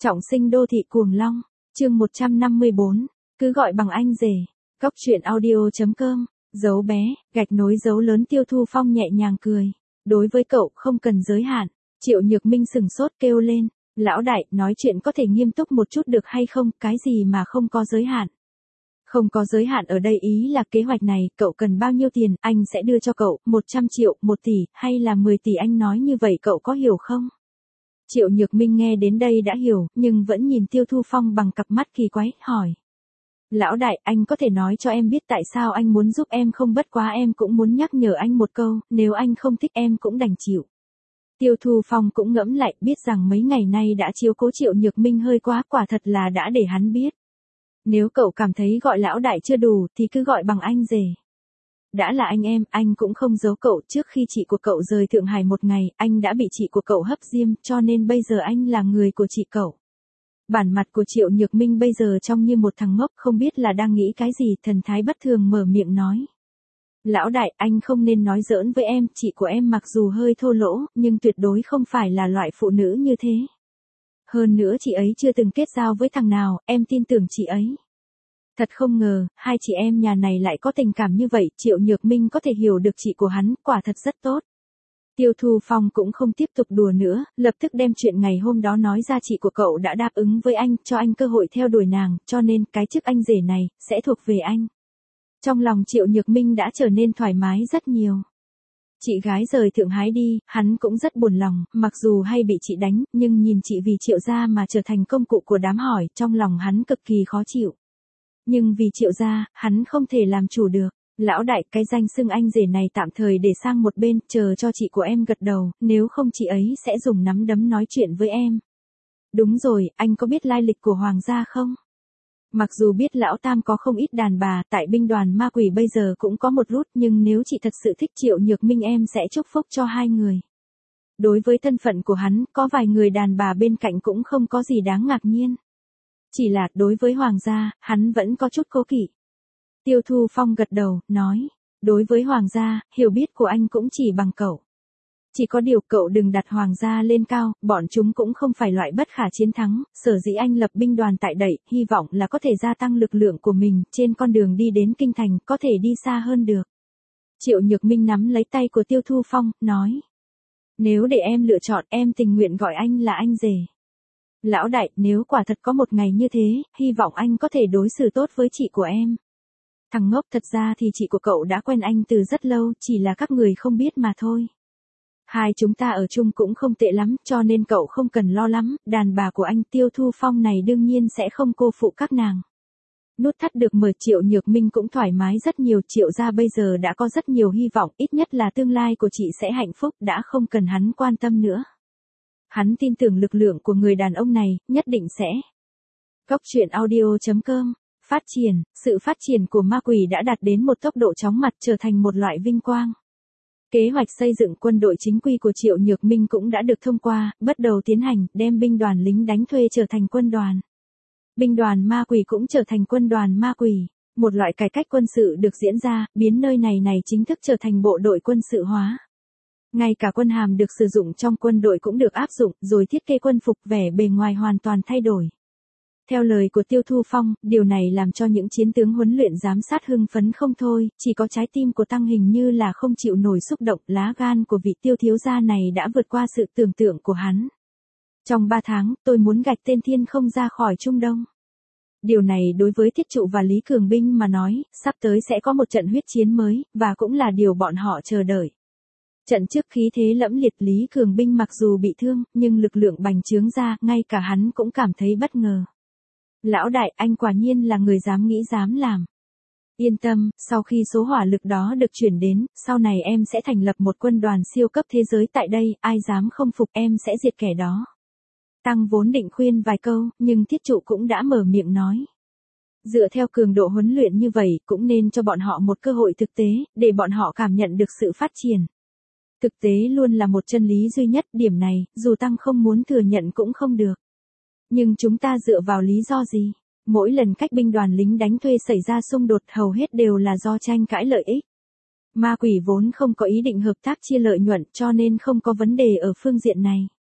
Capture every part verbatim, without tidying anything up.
Trọng sinh đô thị cuồng long, chương một trăm năm mươi bốn, cứ gọi bằng anh rể. Góc truyện audio.com, dấu bé, gạch nối dấu lớn. Tiêu Thu Phong nhẹ nhàng cười. Đối với cậu không cần giới hạn. Triệu Nhược Minh sừng sốt kêu lên. Lão đại, nói chuyện có thể nghiêm túc một chút được hay không, cái gì mà không có giới hạn. Không có giới hạn ở đây ý là kế hoạch này, cậu cần bao nhiêu tiền, anh sẽ đưa cho cậu, một trăm triệu, một tỷ, hay là mười tỷ, anh nói như vậy cậu có hiểu không? Triệu Nhược Minh nghe đến đây đã hiểu, nhưng vẫn nhìn Tiêu Thu Phong bằng cặp mắt kỳ quái, hỏi. Lão đại, anh có thể nói cho em biết tại sao anh muốn giúp em không? Bất quá em cũng muốn nhắc nhở anh một câu, nếu anh không thích em cũng đành chịu. Tiêu Thu Phong cũng ngẫm lại, biết rằng mấy ngày nay đã chiếu cố Triệu Nhược Minh hơi quá, quả thật là đã để hắn biết. Nếu cậu cảm thấy gọi lão đại chưa đủ, thì cứ gọi bằng anh rể. Đã là anh em, anh cũng không giấu cậu, trước khi chị của cậu rời Thượng Hải một ngày, anh đã bị chị của cậu hấp diêm, cho nên bây giờ anh là người của chị cậu. Bản mặt của Triệu Nhược Minh bây giờ trông như một thằng ngốc, không biết là đang nghĩ cái gì, thần thái bất thường mở miệng nói. Lão đại, anh không nên nói giỡn với em, chị của em mặc dù hơi thô lỗ, nhưng tuyệt đối không phải là loại phụ nữ như thế. Hơn nữa chị ấy chưa từng kết giao với thằng nào, em tin tưởng chị ấy. Thật không ngờ, hai chị em nhà này lại có tình cảm như vậy, Triệu Nhược Minh có thể hiểu được chị của hắn, quả thật rất tốt. Tiêu Thu Phong cũng không tiếp tục đùa nữa, lập tức đem chuyện ngày hôm đó nói ra. Chị của cậu đã đáp ứng với anh, cho anh cơ hội theo đuổi nàng, cho nên cái chức anh rể này, sẽ thuộc về anh. Trong lòng Triệu Nhược Minh đã trở nên thoải mái rất nhiều. Chị gái rời Thượng Hải đi, hắn cũng rất buồn lòng, mặc dù hay bị chị đánh, nhưng nhìn chị vì Triệu gia mà trở thành công cụ của đám hỏi, trong lòng hắn cực kỳ khó chịu. Nhưng vì Triệu gia, hắn không thể làm chủ được. Lão đại, cái danh xưng anh rể này tạm thời để sang một bên, chờ cho chị của em gật đầu, nếu không chị ấy sẽ dùng nắm đấm nói chuyện với em. Đúng rồi, anh có biết lai lịch của Hoàng gia không? Mặc dù biết lão tam có không ít đàn bà, tại binh đoàn ma quỷ bây giờ cũng có một rút, nhưng nếu chị thật sự thích Triệu Nhược Minh em sẽ chúc phúc cho hai người. Đối với thân phận của hắn, có vài người đàn bà bên cạnh cũng không có gì đáng ngạc nhiên. Chỉ là, đối với Hoàng gia, hắn vẫn có chút cố kỵ. Tiêu Thu Phong gật đầu, nói, đối với Hoàng gia, hiểu biết của anh cũng chỉ bằng cậu. Chỉ có điều cậu đừng đặt Hoàng gia lên cao, bọn chúng cũng không phải loại bất khả chiến thắng, sở dĩ anh lập binh đoàn tại đẩy, hy vọng là có thể gia tăng lực lượng của mình, trên con đường đi đến kinh thành, có thể đi xa hơn được. Triệu Nhược Minh nắm lấy tay của Tiêu Thu Phong, nói, nếu để em lựa chọn, em tình nguyện gọi anh là anh rể. Lão đại, nếu quả thật có một ngày như thế, hy vọng anh có thể đối xử tốt với chị của em. Thằng ngốc, thật ra thì chị của cậu đã quen anh từ rất lâu, chỉ là các người không biết mà thôi. Hai chúng ta ở chung cũng không tệ lắm, cho nên cậu không cần lo lắm, đàn bà của anh Tiêu Thu Phong này đương nhiên sẽ không cô phụ các nàng. Nút thắt được mở, Triệu Nhược Minh cũng thoải mái rất nhiều. Triệu gia bây giờ đã có rất nhiều hy vọng, ít nhất là tương lai của chị sẽ hạnh phúc, đã không cần hắn quan tâm nữa. Hắn tin tưởng lực lượng của người đàn ông này, nhất định sẽ. Góc truyện audio.com, phát triển, sự phát triển của ma quỷ đã đạt đến một tốc độ chóng mặt, trở thành một loại vinh quang. Kế hoạch xây dựng quân đội chính quy của Triệu Nhược Minh cũng đã được thông qua, bắt đầu tiến hành, đem binh đoàn lính đánh thuê trở thành quân đoàn. Binh đoàn ma quỷ cũng trở thành quân đoàn ma quỷ. Một loại cải cách quân sự được diễn ra, biến nơi này này chính thức trở thành bộ đội quân sự hóa. Ngay cả quân hàm được sử dụng trong quân đội cũng được áp dụng, rồi thiết kế quân phục, vẻ bề ngoài hoàn toàn thay đổi. Theo lời của Tiêu Thu Phong, điều này làm cho những chiến tướng huấn luyện giám sát hưng phấn không thôi, chỉ có trái tim của Tăng hình như là không chịu nổi xúc động. Lá gan của vị Tiêu thiếu gia này đã vượt qua sự tưởng tượng của hắn. Trong ba tháng, tôi muốn gạch tên Thiên Không ra khỏi Trung Đông. Điều này đối với Thiết Trụ và Lý Cường Binh mà nói, sắp tới sẽ có một trận huyết chiến mới, và cũng là điều bọn họ chờ đợi. Trận trước khí thế lẫm liệt, Lý Cường Binh mặc dù bị thương, nhưng lực lượng bành trướng ra, ngay cả hắn cũng cảm thấy bất ngờ. Lão đại, anh quả nhiên là người dám nghĩ dám làm. Yên tâm, sau khi số hỏa lực đó được chuyển đến, sau này em sẽ thành lập một quân đoàn siêu cấp thế giới tại đây, ai dám không phục em sẽ diệt kẻ đó. Tăng vốn định khuyên vài câu, nhưng Thiết Trụ cũng đã mở miệng nói. Dựa theo cường độ huấn luyện như vậy, cũng nên cho bọn họ một cơ hội thực tế, để bọn họ cảm nhận được sự phát triển. Thực tế luôn là một chân lý duy nhất, điểm này, dù Tăng không muốn thừa nhận cũng không được. Nhưng chúng ta dựa vào lý do gì? Mỗi lần cách binh đoàn lính đánh thuê xảy ra xung đột hầu hết đều là do tranh cãi lợi ích. Ma quỷ vốn không có ý định hợp tác chia lợi nhuận, cho nên không có vấn đề ở phương diện này.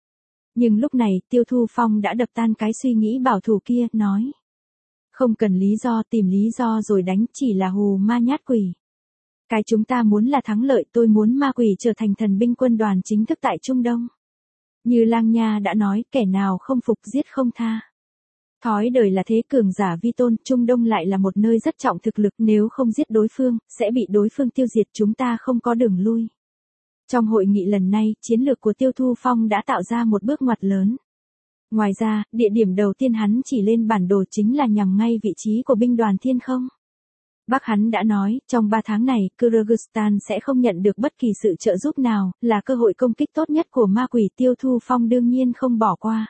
Nhưng lúc này Tiêu Thu Phong đã đập tan cái suy nghĩ bảo thủ kia, nói. Không cần lý do, tìm lý do rồi đánh, chỉ là hù ma nhát quỷ. Cái chúng ta muốn là thắng lợi, tôi muốn ma quỷ trở thành thần binh quân đoàn chính thức tại Trung Đông. Như Lang Nha đã nói, kẻ nào không phục giết không tha. Thói đời là thế, cường giả vi tôn, Trung Đông lại là một nơi rất trọng thực lực, nếu không giết đối phương, sẽ bị đối phương tiêu diệt, chúng ta không có đường lui. Trong hội nghị lần này, chiến lược của Tiêu Thu Phong đã tạo ra một bước ngoặt lớn. Ngoài ra, địa điểm đầu tiên hắn chỉ lên bản đồ chính là nhằm ngay vị trí của binh đoàn thiên không. Bác hắn đã nói, trong ba tháng này, Kyrgyzstan sẽ không nhận được bất kỳ sự trợ giúp nào, là cơ hội công kích tốt nhất của ma quỷ. Tiêu Thu Phong đương nhiên không bỏ qua.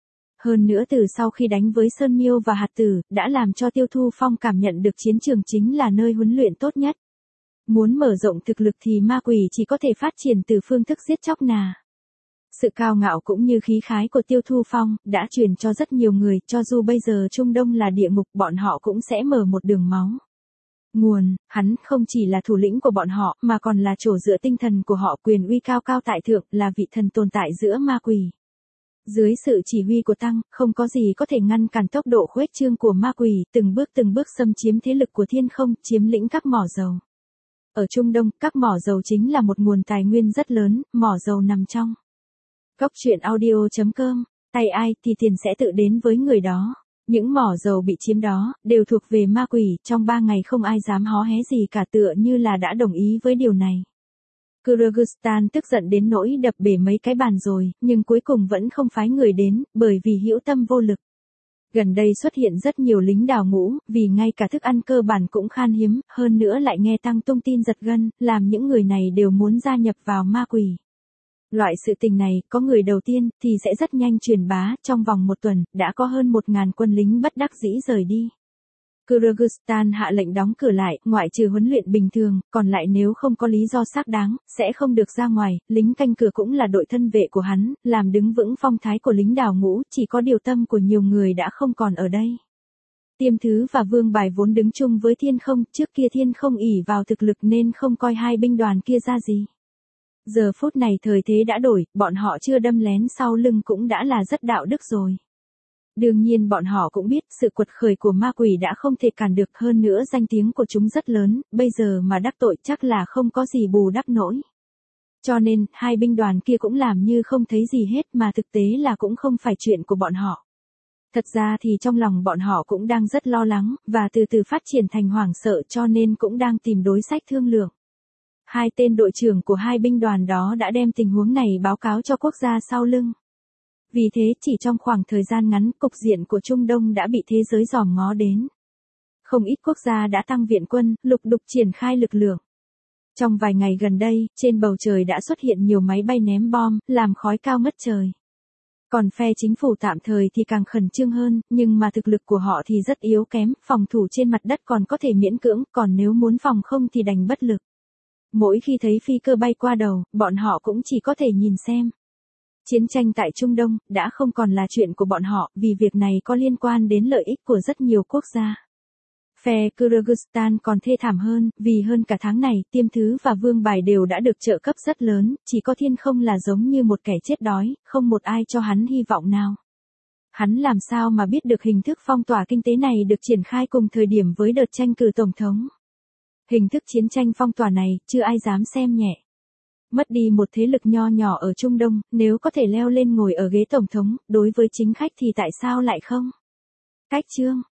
Hơn nữa từ sau khi đánh với Sơn Miêu và Hạt Tử, đã làm cho Tiêu Thu Phong cảm nhận được chiến trường chính là nơi huấn luyện tốt nhất. Muốn mở rộng thực lực thì ma quỷ chỉ có thể phát triển từ phương thức giết chóc nà. Sự cao ngạo cũng như khí khái của Tiêu Thu Phong, đã truyền cho rất nhiều người, cho dù bây giờ Trung Đông là địa ngục, bọn họ cũng sẽ mở một đường máu. Nguồn, hắn không chỉ là thủ lĩnh của bọn họ, mà còn là chỗ dựa tinh thần của họ, quyền uy cao cao tại thượng, là vị thần tồn tại giữa ma quỷ. Dưới sự chỉ huy của Tăng, không có gì có thể ngăn cản tốc độ khuếch trương của ma quỷ, từng bước từng bước xâm chiếm thế lực của thiên không, chiếm lĩnh các mỏ dầu. Ở Trung Đông, các mỏ dầu chính là một nguồn tài nguyên rất lớn, mỏ dầu nằm trong Góc truyện audio chấm com, tay ai thì tiền sẽ tự đến với người đó. Những mỏ dầu bị chiếm đó, đều thuộc về ma quỷ, trong ba ngày không ai dám hó hé gì cả, tựa như là đã đồng ý với điều này. Kyrgyzstan tức giận đến nỗi đập bể mấy cái bàn rồi, nhưng cuối cùng vẫn không phái người đến, bởi vì hữu tâm vô lực. Gần đây xuất hiện rất nhiều lính đào ngũ, vì ngay cả thức ăn cơ bản cũng khan hiếm, hơn nữa lại nghe Tăng tung tin giật gân, làm những người này đều muốn gia nhập vào ma quỷ. Loại sự tình này, có người đầu tiên, thì sẽ rất nhanh truyền bá, trong vòng một tuần, đã có hơn một ngàn quân lính bất đắc dĩ rời đi. Kyrgyzstan hạ lệnh đóng cửa lại, ngoại trừ huấn luyện bình thường, còn lại nếu không có lý do xác đáng, sẽ không được ra ngoài, lính canh cửa cũng là đội thân vệ của hắn, làm đứng vững phong thái của lính đào ngũ, chỉ có điều tâm của nhiều người đã không còn ở đây. Tiêm Thứ và Vương Bài vốn đứng chung với thiên không, trước kia thiên không ỷ vào thực lực nên không coi hai binh đoàn kia ra gì. Giờ phút này thời thế đã đổi, bọn họ chưa đâm lén sau lưng cũng đã là rất đạo đức rồi. Đương nhiên bọn họ cũng biết sự quật khởi của ma quỷ đã không thể cản được, hơn nữa danh tiếng của chúng rất lớn, bây giờ mà đắc tội chắc là không có gì bù đắp nổi. Cho nên, hai binh đoàn kia cũng làm như không thấy gì hết, mà thực tế là cũng không phải chuyện của bọn họ. Thật ra thì trong lòng bọn họ cũng đang rất lo lắng, và từ từ phát triển thành hoảng sợ, cho nên cũng đang tìm đối sách thương lượng. Hai tên đội trưởng của hai binh đoàn đó đã đem tình huống này báo cáo cho quốc gia sau lưng. Vì thế chỉ trong khoảng thời gian ngắn, cục diện của Trung Đông đã bị thế giới dòm ngó đến. Không ít quốc gia đã tăng viện quân, lục đục triển khai lực lượng. Trong vài ngày gần đây, trên bầu trời đã xuất hiện nhiều máy bay ném bom, làm khói cao ngất trời. Còn phe chính phủ tạm thời thì càng khẩn trương hơn, nhưng mà thực lực của họ thì rất yếu kém, phòng thủ trên mặt đất còn có thể miễn cưỡng, còn nếu muốn phòng không thì đành bất lực. Mỗi khi thấy phi cơ bay qua đầu, bọn họ cũng chỉ có thể nhìn xem. Chiến tranh tại Trung Đông đã không còn là chuyện của bọn họ, vì việc này có liên quan đến lợi ích của rất nhiều quốc gia. Phe Kyrgyzstan còn thê thảm hơn, vì hơn cả tháng này, Tiêm Thứ và Vương Bài đều đã được trợ cấp rất lớn, chỉ có thiên không là giống như một kẻ chết đói, không một ai cho hắn hy vọng nào. Hắn làm sao mà biết được hình thức phong tỏa kinh tế này được triển khai cùng thời điểm với đợt tranh cử tổng thống. Hình thức chiến tranh phong tỏa này, chưa ai dám xem nhẹ. Mất đi một thế lực nho nhỏ ở Trung Đông, nếu có thể leo lên ngồi ở ghế tổng thống, đối với chính khách thì tại sao lại không? Cách chương